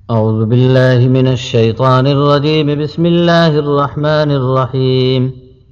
أعوذ بالله من الشيطان الرجيم. بسم الله الرحمن الرحيم.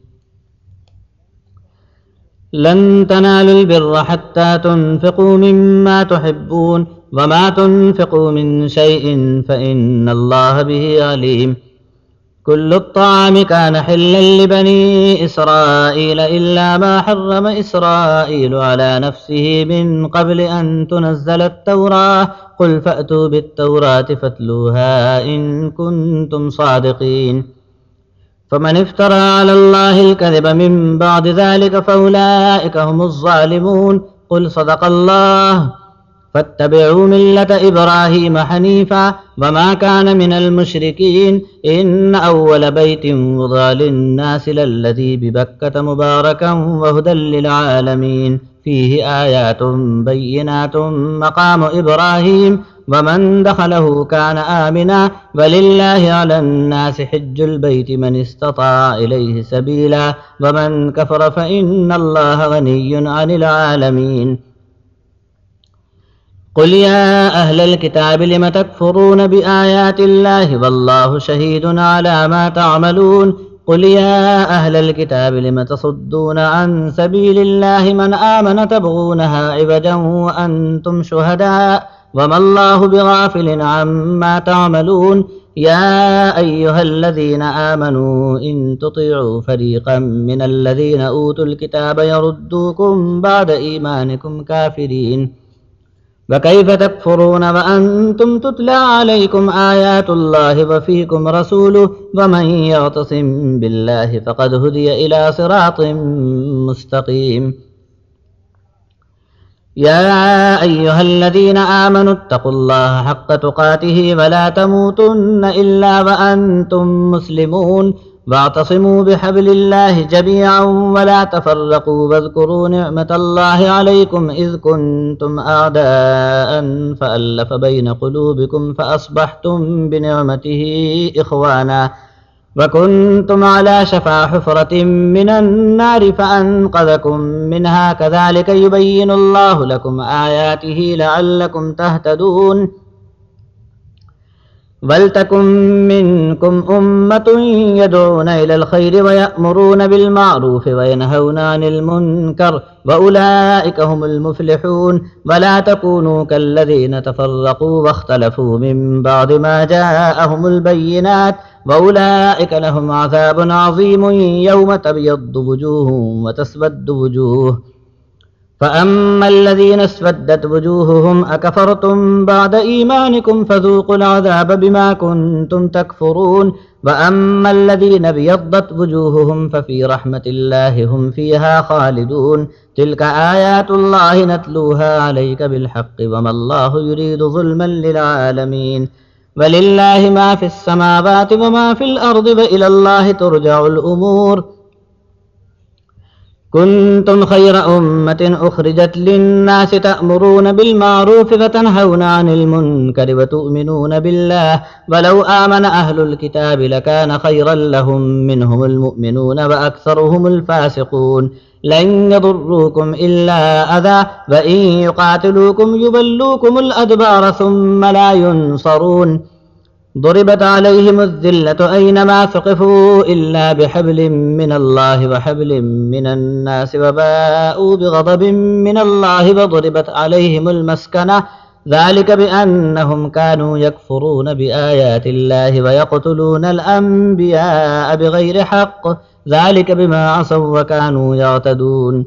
لن تنالوا البر حتى تنفقوا مما تحبون وما تنفقوا من شيء فإن الله به عليم. كل الطعام كان حلا لبني إسرائيل إلا ما حرم إسرائيل على نفسه من قبل أن تنزل التوراة. قل فأتوا بالتوراة فاتلوها إن كنتم صادقين. فمن افترى على الله الكذب من بعد ذلك فأولئك هم الظالمون. قل صدق الله. فاتبعوا ملة إبراهيم حنيفا وما كان من المشركين. إن أول بيت وضع للناس للذي ببكة مباركا وهدى للعالمين فيه آيات بينات مقام إبراهيم ومن دخله كان آمنا ولله على الناس حج البيت من استطاع إليه سبيلا ومن كفر فإن الله غني عن العالمين. قل يا أهل الكتاب لم تكفرون بآيات الله والله شهيد على ما تعملون. قل يا أهل الكتاب لم تصدون عن سبيل الله من آمن تبغونها عوجا وأنتم شهداء وما الله بغافل عما تعملون. يا أيها الذين آمنوا إن تطيعوا فريقا من الذين أوتوا الكتاب يردوكم بعد إيمانكم كافرين. وكيف تكفرون وأنتم تتلى عليكم آيات الله وفيكم رسوله ومن يعتصم بالله فقد هدي إلى صراط مستقيم. يا أيها الذين آمنوا اتقوا الله حق تقاته ولا تموتن إلا وأنتم مسلمون. واعتصموا بحبل الله جميعا ولا تفرقوا واذكروا نعمة الله عليكم إذ كنتم أعداء فألف بين قلوبكم فأصبحتم بنعمته إخوانا وكنتم على شفا حفرة من النار فأنقذكم منها كذلك يبين الله لكم آياته لعلكم تهتدون. ولتكن منكم أمة يدعون إلى الخير ويأمرون بالمعروف وينهون عن المنكر وأولئك هم المفلحون. ولا تكونوا كالذين تفرقوا واختلفوا من بعد ما جاءهم البينات وأولئك لهم عذاب عظيم يوم تبيض وجوه وتسود وجوه. فأما الذين اسودت وجوههم أكفرتم بعد إيمانكم فذوقوا العذاب بما كنتم تكفرون. وأما الذين ابيضت وجوههم ففي رحمة الله هم فيها خالدون. تلك آيات الله نتلوها عليك بالحق وما الله يريد ظلما للعالمين. ولله ما في السماوات وما في الأرض وإلى الله ترجع الأمور. كنتم خير أمة أخرجت للناس تأمرون بالمعروف وتنهون عن المنكر وتؤمنون بالله ولو آمن أهل الكتاب لكان خيرا لهم منهم المؤمنون وأكثرهم الفاسقون. لن يضروكم إلا أذى وإن يقاتلوكم يولوكم الأدبار ثم لا ينصرون. ضربت عليهم الذلة أينما ثقفوا إلا بحبل من الله وحبل من الناس وباءوا بغضب من الله وضربت عليهم المسكنة ذلك بأنهم كانوا يكفرون بآيات الله ويقتلون الأنبياء بغير حق ذلك بما عصوا وكانوا يعتدون.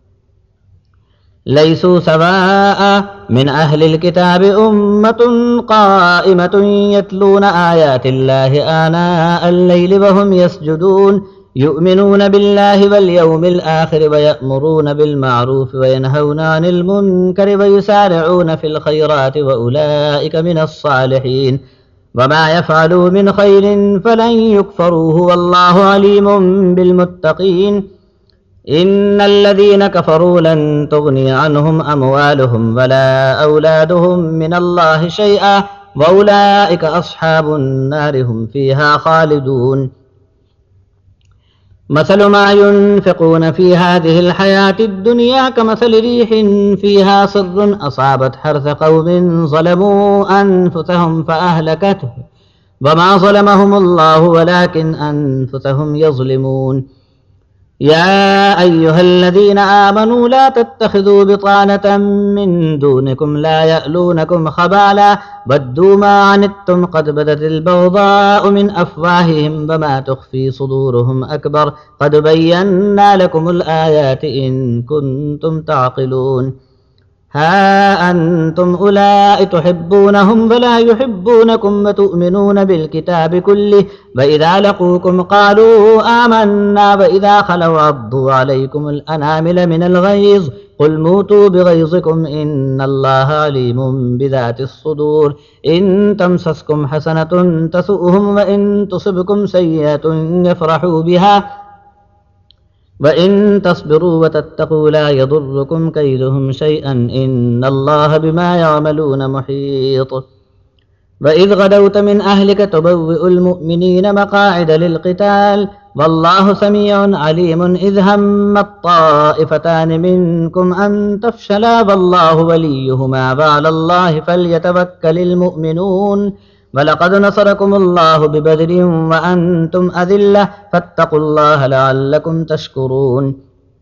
ليسوا سواء من أهل الكتاب أمة قائمة يتلون آيات الله آناء الليل وهم يسجدون يؤمنون بالله واليوم الآخر ويأمرون بالمعروف وينهون عن المنكر ويسارعون في الخيرات وأولئك من الصالحين. وما يفعلوا من خير فلن يكفروه والله عليم بالمتقين. إن الذين كفروا لن تغني عنهم أموالهم ولا أولادهم من الله شيئا وأولئك أصحاب النار هم فيها خالدون. مثل ما ينفقون في هذه الحياة الدنيا كمثل ريح فيها صر أصابت حرث قوم ظلموا أنفسهم فأهلكته وما ظلمهم الله ولكن أنفسهم يظلمون يا أيها الذين آمنوا لا تتخذوا بطانة من دونكم لا يألونكم خبالا ودوا ما عنتم قد بدت البغضاء من أفواههم وما تخفي صدورهم أكبر قد بينا لكم الآيات إن كنتم تعقلون ها أنتم أولئك تحبونهم فلا يحبونكم وتؤمنون بالكتاب كله وإذا لقوكم قالوا آمنا وإذا خلوا عضوا عليكم الأنامل من الغيظ قل موتوا بغيظكم إن الله عليم بذات الصدور إن تمسسكم حسنة تسؤهم وإن تصبكم سيئة يفرحوا بها وإن تصبروا وتتقوا لا يضركم كيدهم شيئا إن الله بما يعملون محيط وإذ غدوت من أهلك تبوئ المؤمنين مقاعد للقتال والله سميع عليم إذ همت طائفتان منكم أن تفشلا والله وليهما وعلى الله فليتوكل المؤمنون ولقد نصركم الله ببدر وأنتم أذلة فاتقوا الله لعلكم تشكرون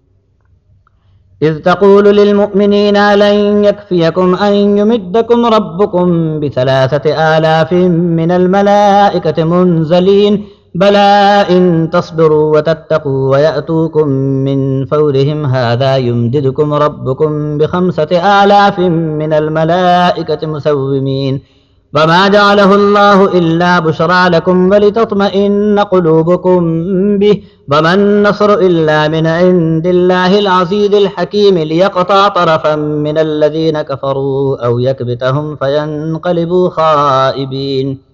إذ تقول للمؤمنين لن يكفيكم أن يمدكم ربكم ب3,000 من الملائكة منزلين بلى إن تصبروا وتتقوا ويأتوكم من فورهم هذا يمددكم ربكم ب5,000 من الملائكة مسومين وما جعله الله إلا بشرى لكم ولتطمئن قلوبكم به وما النصر إلا من عند الله العزيز الحكيم ليقطع طرفا من الذين كفروا أو يكبتهم فينقلبوا خائبين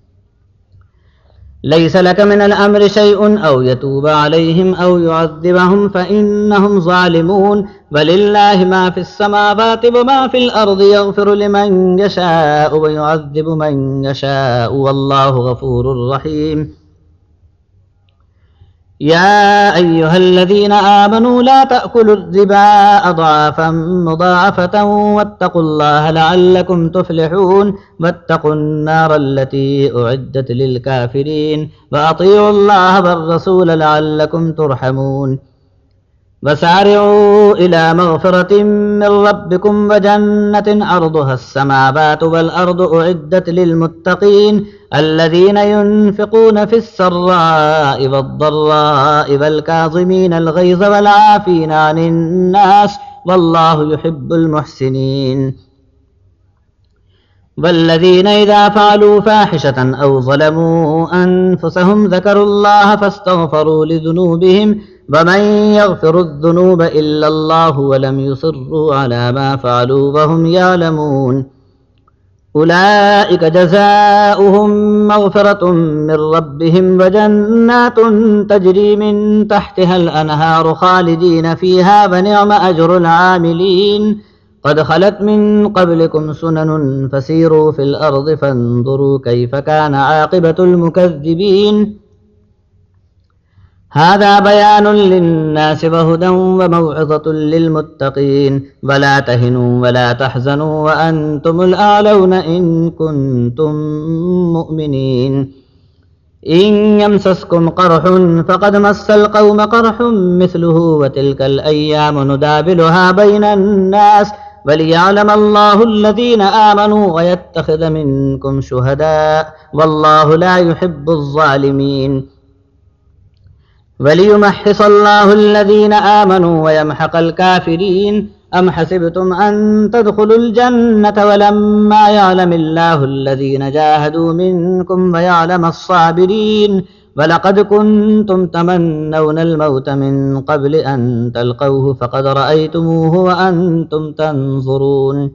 ليس لك من الأمر شيء أو يتوب عليهم أو يعذبهم فإنهم ظالمون ولله ما في السماوات وما في الأرض يغفر لمن يشاء ويعذب من يشاء والله غفور رحيم يا أيها الذين آمنوا لا تأكلوا الربا أضعافا مضاعفة واتقوا الله لعلكم تفلحون واتقوا النار التي أعدت للكافرين وأطيعوا الله والرسول لعلكم ترحمون وسارعوا إلى مغفرة من ربكم وجنة عرضها السماوات والأرض أعدت للمتقين الذين ينفقون في السراء والضراء والكاظمين الغيظ والعافين عن الناس والله يحب المحسنين والذين إذا فعلوا فاحشة أو ظلموا أنفسهم ذكروا الله فاستغفروا لذنوبهم ومن يغفر الذنوب إلا الله ولم يصروا على ما فعلوا وهم يعلمون أولئك جزاؤهم مغفرة من ربهم وجنات تجري من تحتها الأنهار خالدين فيها ونعم أجر العاملين قد خلت من قبلكم سنن فسيروا في الأرض فانظروا كيف كان عاقبة المكذبين هذا بيان للناس وهدى وموعظة للمتقين ولا تهنوا ولا تحزنوا وأنتم الأعلون إن كنتم مؤمنين إن يمسسكم قرح فقد مس القوم قرح مثله وتلك الأيام ندابلها بين الناس وليعلم الله الذين آمنوا ويتخذ منكم شهداء والله لا يحب الظالمين وليمحص الله الذين آمنوا ويمحق الكافرين أم حسبتم أن تدخلوا الجنة ولما يعلم الله الذين جاهدوا منكم ويعلم الصابرين ولقد كنتم تمنون الموت من قبل أن تلقوه فقد رأيتموه وأنتم تنظرون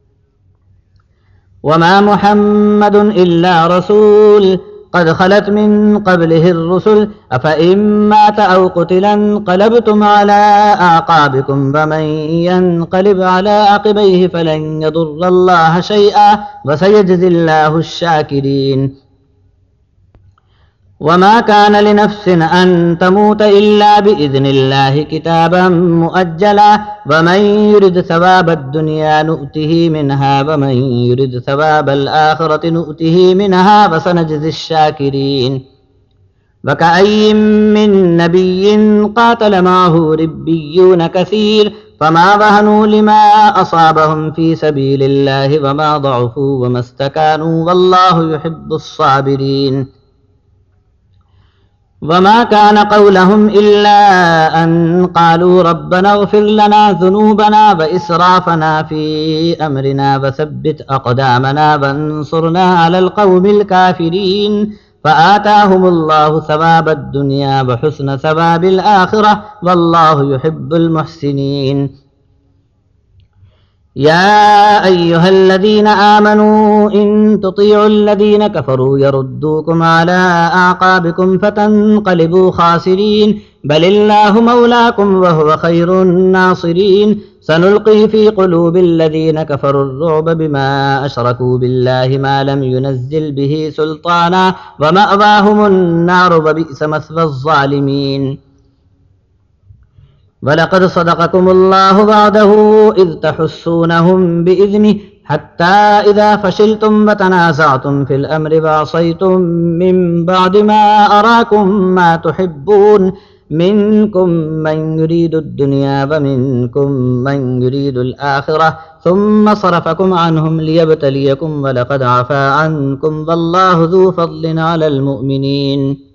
وما محمد إلا رسول قد خلت من قبله الرسل أفإن مات أو قتلا انقلبتم على أعقابكم ومن ينقلب على عقبيه فلن يضر الله شيئا وسيجزي الله الشاكرين وما كان لنفس أن تموت إلا بإذن الله كتابا مؤجلا ومن يرد ثواب الدنيا نؤته منها ومن يرد ثواب الآخرة نؤته منها وسنجزي الشاكرين وكأي من نبي قاتل معه ربيون كثير فما وهنوا لما أصابهم في سبيل الله وما ضعفوا وما استكانوا والله يحب الصابرين وما كان قولهم إلا أن قالوا ربنا اغفر لنا ذنوبنا وإسرافنا في أمرنا وثبت أقدامنا وانصرنا على القوم الكافرين فآتاهم الله ثواب الدنيا وحسن ثواب الآخرة والله يحب المحسنين يا أيها الذين آمنوا إن تطيعوا الذين كفروا يردوكم على أعقابكم فتنقلبوا خاسرين بل الله مولاكم وهو خير الناصرين سنلقي في قلوب الذين كفروا الرعب بما أشركوا بالله ما لم ينزل به سلطانا ومأواهم النار وبئس مثوى الظالمين ولقد صدقكم الله وعده إذ تحسونهم بإذنه حتى إذا فشلتم وتنازعتم في الأمر وعصيتم من بعد ما أراكم ما تحبون منكم من يريد الدنيا ومنكم من يريد الآخرة ثم صرفكم عنهم ليبتليكم ولقد عفا عنكم والله ذو فضل على المؤمنين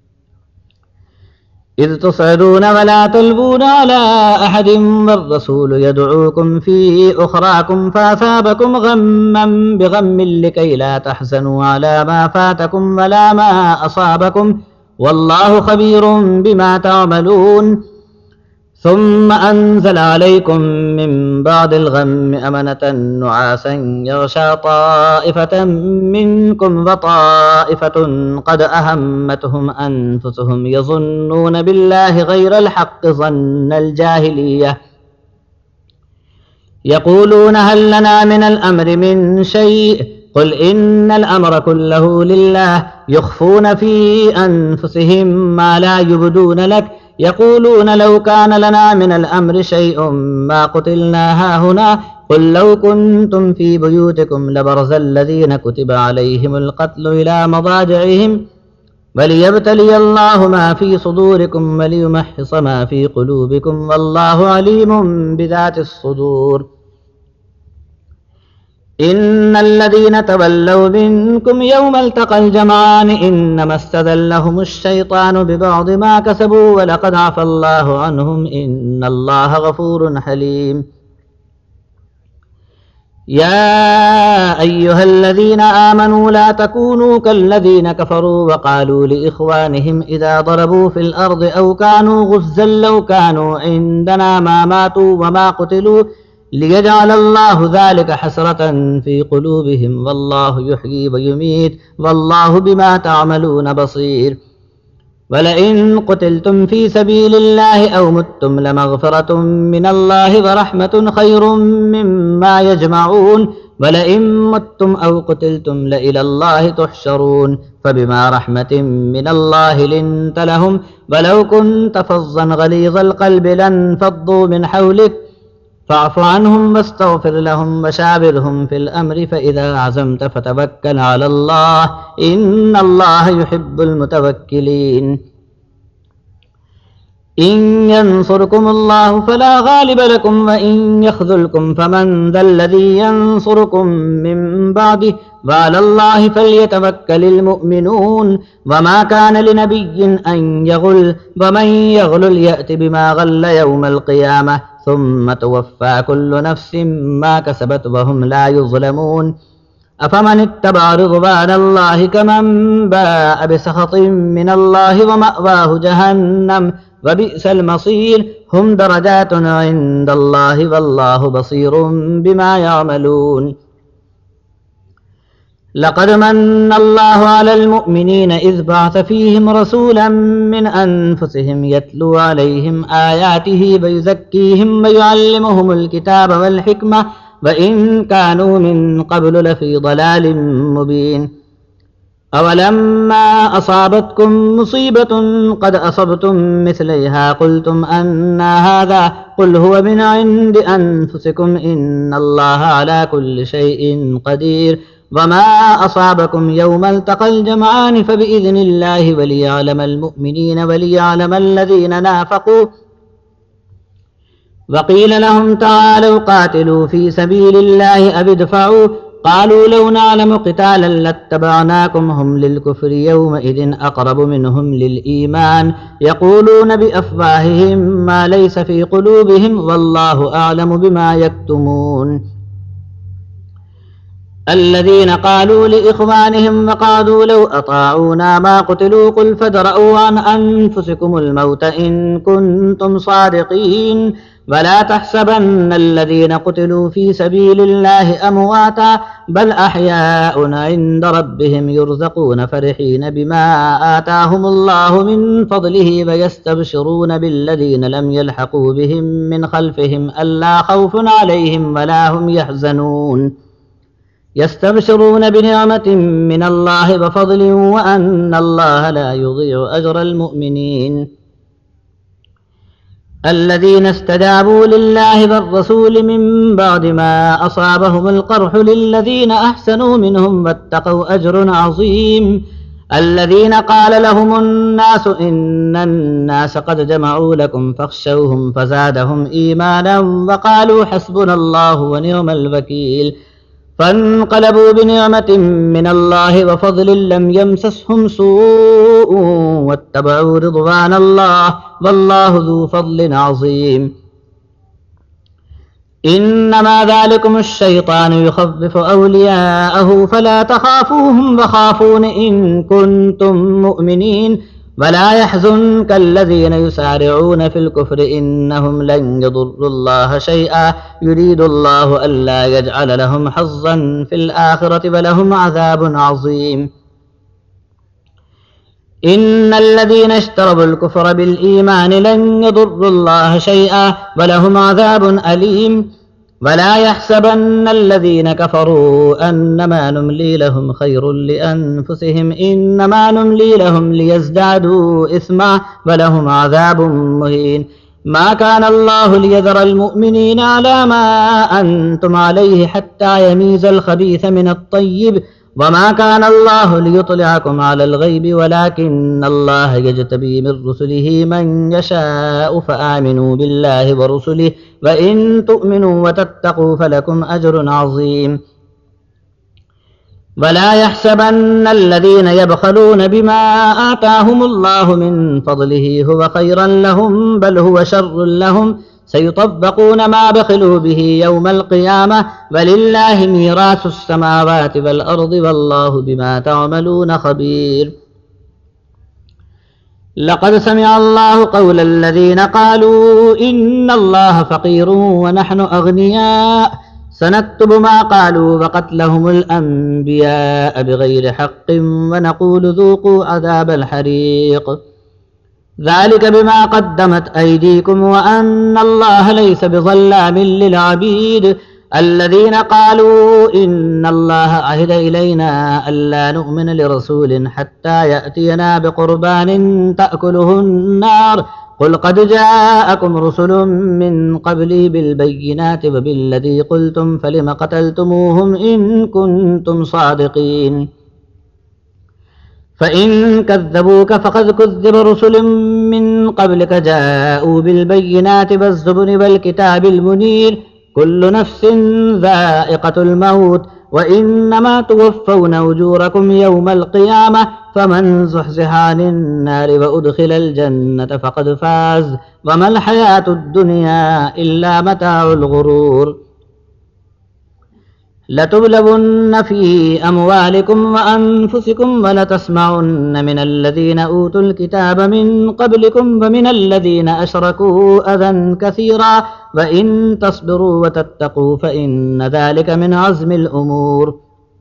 إذ تصعدون ولا تلوون على أحد والرسول يدعوكم في أخراكم فأثابكم غما بغم لكي لا تحزنوا على ما فاتكم ولا ما أصابكم والله خبير بما تعملون ثم أنزل عليكم من بعد الغم أمنة نعاسا يغشى طائفة منكم وطائفة قد أهمتهم أنفسهم يظنون بالله غير الحق ظن الجاهلية يقولون هل لنا من الأمر من شيء قل إن الأمر كله لله يخفون في أنفسهم ما لا يبدون لك يقولون لو كان لنا من الأمر شيء ما قتلنا هاهنا قل لو كنتم في بيوتكم لبرز الذين كتب عليهم القتل إلى مضاجعهم وليبتلي الله ما في صدوركم وليمحص ما في قلوبكم والله عليم بذات الصدور إن الذين تولوا منكم يوم التقى الجمعان إنما استذلهم الشيطان ببعض ما كسبوا ولقد عفى الله عنهم إن الله غفور حليم يا أيها الذين آمنوا لا تكونوا كالذين كفروا وقالوا لإخوانهم إذا ضربوا في الأرض أو كانوا غزا لو كانوا عندنا ما ماتوا وما قتلوا ليجعل الله ذلك حسرة في قلوبهم والله يحيي ويميت والله بما تعملون بصير ولئن قتلتم في سبيل الله أو متم لمغفرة من الله ورحمة خير مما يجمعون ولئن متم أو قتلتم لإلى الله تحشرون فبما رحمة من الله لنت لهم ولو كنت فظا غليظ القلب لانفضوا من حولك فاعف عنهم واستغفر لهم وشاورهم في الأمر فإذا عزمت فتوكل على الله إن الله يحب المتوكلين إن ينصركم الله فلا غالب لكم وإن يخذلكم فمن ذا الذي ينصركم من بعده وعلى الله فليتوكل المؤمنون وما كان لنبي أن يغل ومن يغل يأت بما غل يوم القيامة ثم توفى كل نفس ما كسبت وهم لا يظلمون أفمن اتبع رضوان الله كمن باء بسخط من الله ومأواه جهنم وبئس المصير هم درجات عند الله والله بصير بما يعملون لقد من الله على المؤمنين إذ بعث فيهم رسولا من أنفسهم يتلو عليهم آياته ويزكيهم ويعلمهم الكتاب والحكمة وإن كانوا من قبل لفي ضلال مبين أولما أصابتكم مصيبة قد أصبتم مثليها قلتم أنى هذا قل هو من عند أنفسكم إن الله على كل شيء قدير وما أصابكم يوم التقى الجمعان فبإذن الله وليعلم المؤمنين وليعلم الذين نافقوا وقيل لهم تعالوا قاتلوا في سبيل الله أو ادفعوا قالوا لو نعلم قتالا لاتبعناكم هم للكفر يومئذ أقرب منهم للإيمان يقولون بأفواههم ما ليس في قلوبهم والله أعلم بما يكتمون الذين قالوا لإخوانهم وقعدوا لو أطاعونا ما قتلوا قل فادرءوا عن أنفسكم الموت إن كنتم صادقين ولا تحسبن الذين قتلوا في سبيل الله أمواتا بل أحياء عند ربهم يرزقون فرحين بما آتاهم الله من فضله ويستبشرون بالذين لم يلحقوا بهم من خلفهم ألا خوف عليهم ولا هم يحزنون يستبشرون بنعمة من الله وفضل وأن الله لا يضيع أجر المؤمنين الذين استجابوا لله والرسول من بعد ما أصابهم القرح للذين أحسنوا منهم واتقوا أجر عظيم الذين قال لهم الناس إن الناس قد جمعوا لكم فاخشوهم فزادهم إيمانا وقالوا حسبنا الله ونعم الوكيل فانقلبوا بنعمة من الله وفضل لم يمسسهم سوء واتبعوا رضوان الله والله ذو فضل عظيم إنما ذلكم الشيطان يخفف أولياءه فلا تخافوهم وخافون إن كنتم مؤمنين ولا يحزنك الذين يسارعون في الكفر إنهم لن يضروا الله شيئا يريد الله ألا يجعل لهم حظا في الآخرة ولهم عذاب عظيم إن الذين اشتروا الكفر بالإيمان لن يضروا الله شيئا ولهم عذاب أليم ولا يحسبن الذين كفروا أنما نملي لهم خير لأنفسهم إنما نملي لهم ليزدادوا إثما ولهم عذاب مهين ما كان الله ليذر المؤمنين على ما أنتم عليه حتى يميز الخبيث من الطيب وما كان الله ليطلعكم على الغيب ولكن الله يجتبي من رسله من يشاء فآمنوا بالله ورسله وإن تؤمنوا وتتقوا فلكم أجر عظيم ولا يحسبن الذين يبخلون بما آتاهم الله من فضله هو خيرا لهم بل هو شر لهم سيطبقون ما بخلوا به يوم القيامة ولله ميراث السماوات والأرض والله بما تعملون خبير لقد سمع الله قول الذين قالوا إن الله فقير ونحن أغنياء سنكتب ما قالوا وقتلهم الأنبياء بغير حق ونقول ذوقوا عذاب الحريق ذلك بما قدمت أيديكم وأن الله ليس بظلام للعبيد الذين قالوا إن الله عهد إلينا ألا نؤمن لرسول حتى يأتينا بقربان تأكله النار قل قد جاءكم رسل من قبلي بالبينات وبالذي قلتم فلم قتلتموهم إن كنتم صادقين فإن كذبوك فقد كذب رسل من قبلك جاءوا بالبينات والزبر والكتاب المنير كل نفس ذائقة الموت وإنما توفون أجوركم يوم القيامة فمن زحزح عن النار وأدخل الجنة فقد فاز وما الحياة الدنيا إلا متاع الغرور لتبلون في أموالكم وأنفسكم ولتسمعن من الذين أوتوا الكتاب من قبلكم ومن الذين أشركوا أذى كثيرا وإن تصبروا وتتقوا فإن ذلك من عزم الأمور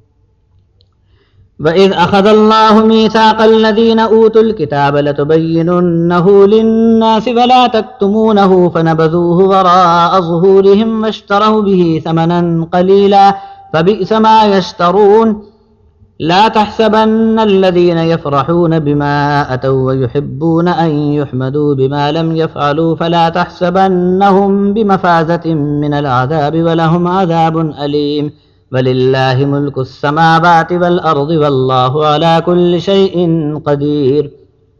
وإذ أخذ الله ميثاق الذين أوتوا الكتاب لتبيننه للناس ولا تكتمونه فنبذوه وراء ظهورهم واشتروا به ثمنا قليلا فبئس ما يشترون لا تحسبن الذين يفرحون بما أتوا ويحبون أن يحمدوا بما لم يفعلوا فلا تحسبنهم بمفازة من العذاب ولهم عذاب أليم ولله ملك السماوات والأرض والله على كل شيء قدير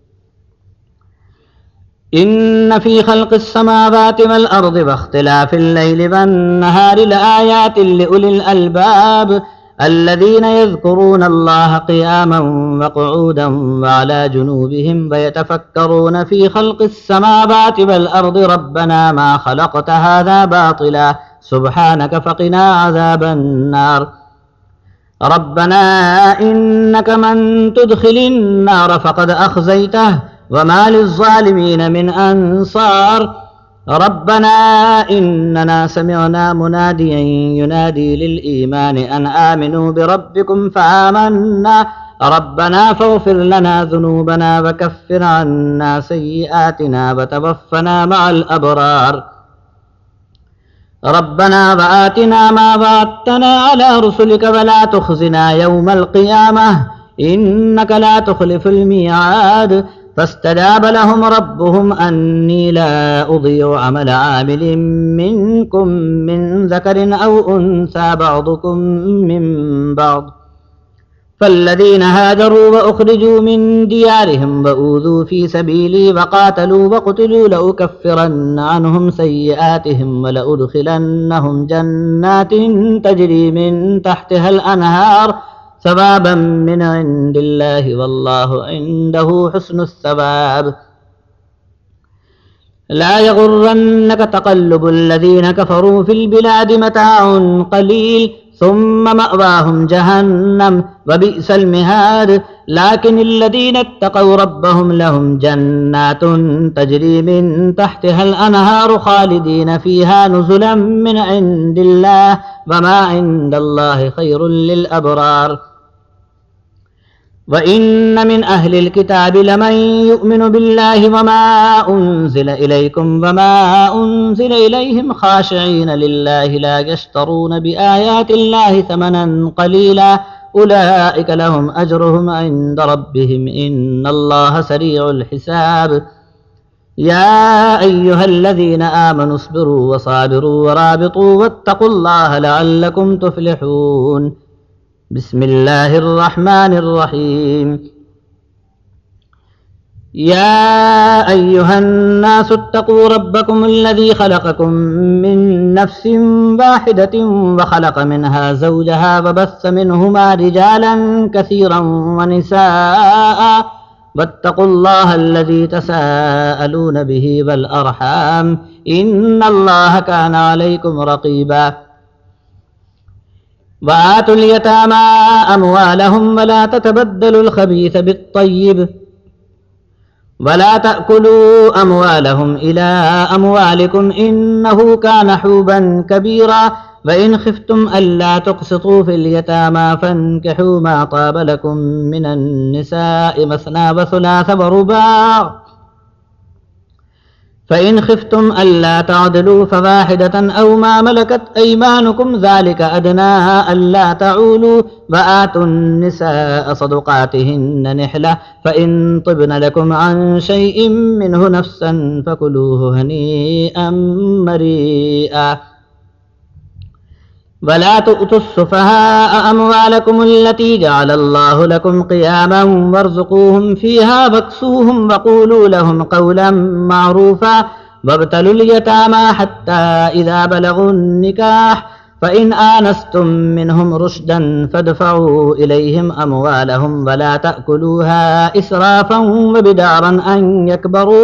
إن في خلق السماوات والأرض واختلاف الليل والنهار لآيات لأولي الألباب الذين يذكرون الله قياما وقعودا وعلى جنوبهم ويتفكرون في خلق السماوات والأرض ربنا ما خلقت هذا باطلا سبحانك فقنا عذاب النار ربنا إنك من تدخل النار فقد أخزيته وما للظالمين من أنصار ربنا إننا سمعنا مناديا ينادي للإيمان أن آمنوا بربكم فآمنا ربنا فاغفر لنا ذنوبنا وكفر عنا سيئاتنا وتوفنا مع الأبرار ربنا وآتنا ما وعدتنا على رسلك ولا تخزنا يوم القيامة إنك لا تخلف الميعاد فاستجاب لهم ربهم أني لا أضيع عمل عامل منكم من ذكر أو أنثى بعضكم من بعض فالذين هاجروا وأخرجوا من ديارهم وأوذوا في سبيلي وقاتلوا وقتلوا لأكفرن عنهم سيئاتهم ولأدخلنهم جنات تجري من تحتها الأنهار ثوابا من عند الله والله عنده حسن الثواب لا يغرنك تقلب الذين كفروا في البلاد متاع قليل ثم مأواهم جهنم وبئس المهاد لكن الذين اتقوا ربهم لهم جنات تجري من تحتها الأنهار خالدين فيها نزلا من عند الله وما عند الله خير للأبرار وإن من أهل الكتاب لمن يؤمن بالله وما أنزل إليكم وما أنزل إليهم خاشعين لله لا يشترون بآيات الله ثمنا قليلا أولئك لهم أجرهم عند ربهم إن الله سريع الحساب يا أيها الذين آمنوا اصبروا وصابروا ورابطوا واتقوا الله لعلكم تفلحون بسم الله الرحمن الرحيم يا أيها الناس اتقوا ربكم الذي خلقكم من نفس واحدة وخلق منها زوجها وبث منهما رجالا كثيرا ونساء واتقوا الله الذي تساءلون به والأرحام إن الله كان عليكم رقيبا وآتوا اليتامى أموالهم ولا تتبدلوا الخبيث بالطيب ولا تأكلوا أموالهم إلى أموالكم إنه كان حوبا كبيرا وإن خفتم ألا تقسطوا في اليتامى فانكحوا ما طاب لكم من النساء مثنى وثلاث ورباع فإن خفتم ألا تعدلوا فواحدة أو ما ملكت أيمانكم ذلك أدنى ألا تعولوا وآتوا النساء صدقاتهن نحلة فإن طبن لكم عن شيء منه نفسا فكلوه هنيئا مريئا ولا تؤتوا السفهاء أموالكم التي جعل الله لكم قياما وارزقوهم فيها واكسوهم وقولوا لهم قولا معروفا وابتلوا اليتامى حتى إذا بلغوا النكاح فإن آنستم منهم رشدا فادفعوا إليهم أموالهم ولا تأكلوها إسرافا وبدارا أن يكبروا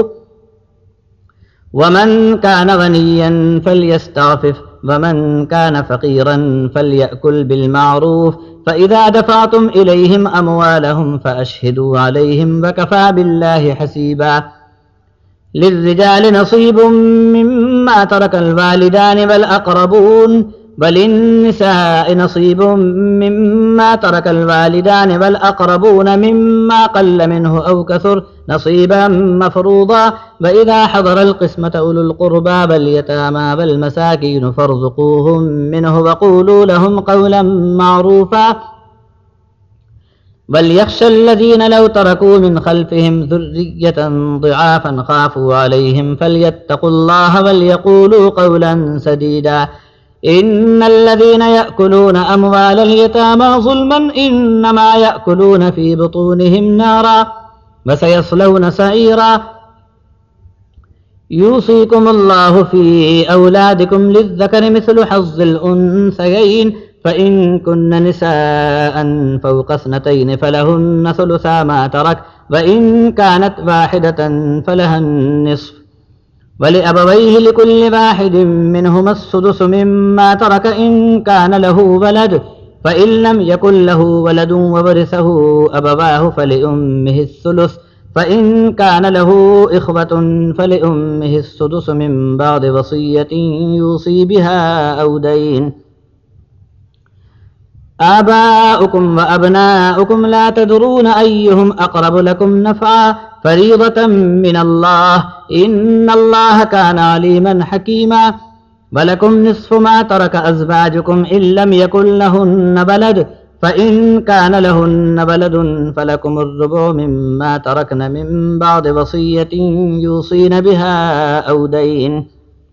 ومن كان غنيا فليستعفف ومن كان فقيرا فليأكل بالمعروف فإذا دفعتم إليهم أموالهم فأشهدوا عليهم وكفى بالله حسيبا للرجال نصيب مما ترك الوالدان والأقربون وللنساء نصيب مما ترك الوالدان والأقربون مما قل منه أو كثر نصيبا مفروضا وإذا حضر القسمة أولو القربى واليتامى والمساكين فارزقوهم منه وقولوا لهم قولا معروفا بل يخشى الذين لو تركوا من خلفهم ذرية ضعافا خافوا عليهم فليتقوا الله وليقولوا قولا سديدا إن الذين يأكلون أموال اليتامى ظلما إنما يأكلون في بطونهم نارا وسيصلون سعيرا يوصيكم الله في أولادكم للذكر مثل حظ الأنثيين فإن كن نساء فوق 2 فلهن ثلثا ما ترك وإن كانت واحدة فلها النصف ولأبويه لكل واحد منهما السدس مما ترك إن كان له ولد فإن لم يكن له ولد وورثه أبواه فلأمه الثلث فإن كان له إخوة فلأمه السدس من بعد وصية يوصي بها أو دين آباؤكم وأبناؤكم لا تدرون أيهم أقرب لكم نفعا فريضة من الله إن الله كان عليما حكيما ولكم نصف ما ترك أزواجكم إن لم يكن لهن ولد فإن كان لهن ولد فلكم الربع مما تركن من بعد وصية يوصين بها أو دين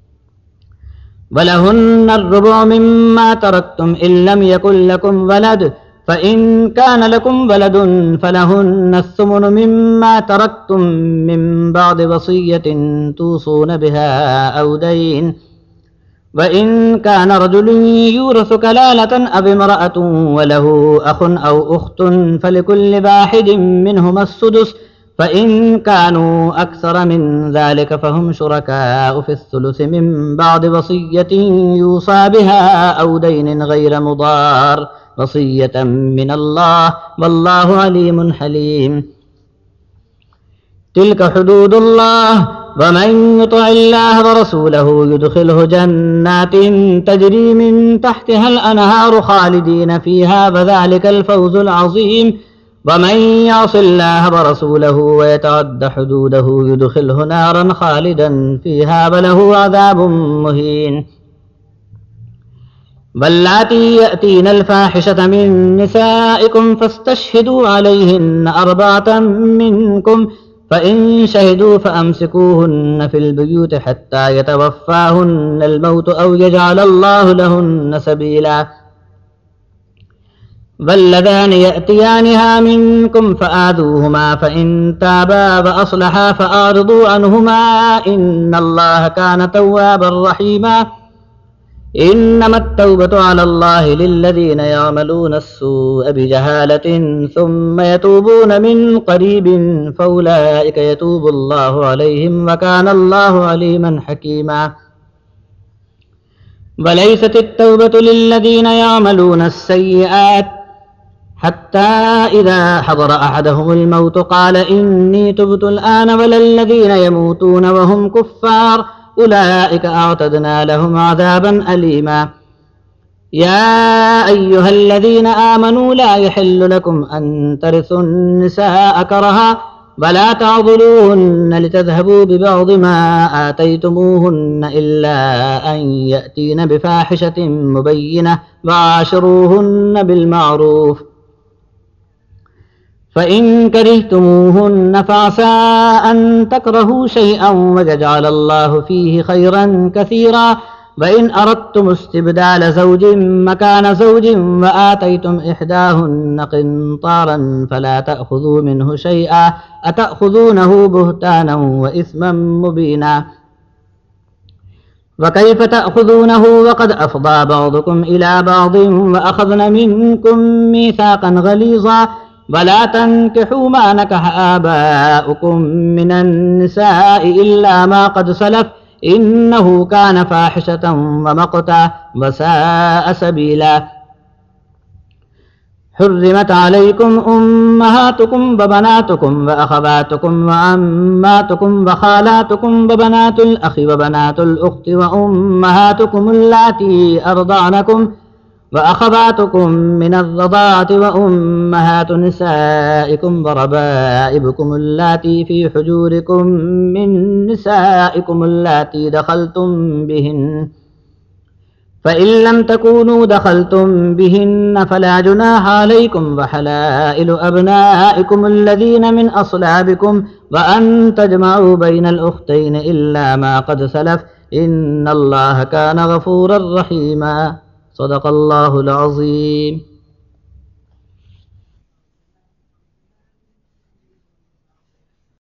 ولهن الربع مما تركتم إن لم يكن لكم ولد فإن كان لكم ولد فلهن الثمن مما تركتم من بعد وصية توصون بها أو دين وإن كان رجل يورث كلالة أو امرأة وله أخ أو أخت فلكل واحد منهما السدس فإن كانوا أكثر من ذلك فهم شركاء في الثلث من بعد وصية يوصى بها أو دين غير مضار وصية من الله والله عليم حليم تلك حدود الله ومن يطع الله ورسوله يدخله جنات تجري من تحتها الأنهار خالدين فيها وذلك الفوز العظيم ومن يعص الله ورسوله ويتعد حدوده يدخله نارا خالدا فيها وله عذاب مهين واللاتي يأتين الفاحشة من نسائكم فاستشهدوا عليهن 4 منكم فإن شهدوا فأمسكوهن في البيوت حتى يتوفاهن الموت أو يجعل الله لهن سبيلا واللذان يأتيانها منكم فآذوهما فإن تابا وأصلحا فأعرضوا عنهما إن الله كان توابا رحيما إنما التوبة على الله للذين يعملون السوء بجهالة ثم يتوبون من قريب فأولئك يتوب الله عليهم وكان الله عليما حكيما وليست التوبة للذين يعملون السيئات حتى إذا حضر أحدهم الموت قال إني تبت الآن ولا الذين يموتون وهم كفار أولئك أعتدنا لهم عذابا أليما يا أيها الذين آمنوا لا يحل لكم أن ترثوا النساء كرها ولا تعضلوهن لتذهبوا ببعض ما آتيتموهن إلا أن يأتين بفاحشة مبينة وعاشروهن بالمعروف فإن كرهتموهن فعسى أن تكرهوا شيئا ويجعل الله فيه خيرا كثيرا وإن أردتم استبدال زوج مكان زوج وآتيتم إحداهن قنطارا فلا تأخذوا منه شيئا أتأخذونه بهتانا وإثما مبينا وكيف تأخذونه وقد أفضى بعضكم إلى بعض وأخذن منكم ميثاقا غليظا ولا تنكحوا ما نكح آباؤكم من النساء إلا ما قد سلف إنه كان فاحشة ومقتا وساء سبيلا حرمت عليكم أمهاتكم وبناتكم وأخواتكم وعماتكم وخالاتكم وبنات الأخ وبنات الأخت وأمهاتكم اللاتي أرضعنكم وأخواتكم من الرضاعة وأمهات نسائكم وربائبكم اللاتي في حجوركم من نسائكم اللاتي دخلتم بهن فإن لم تكونوا دخلتم بهن فلا جناح عليكم وحلائل أبنائكم الذين من أصلابكم وأن تجمعوا بين الأختين إلا ما قد سلف إن الله كان غفورا رحيما صدق الله العظيم.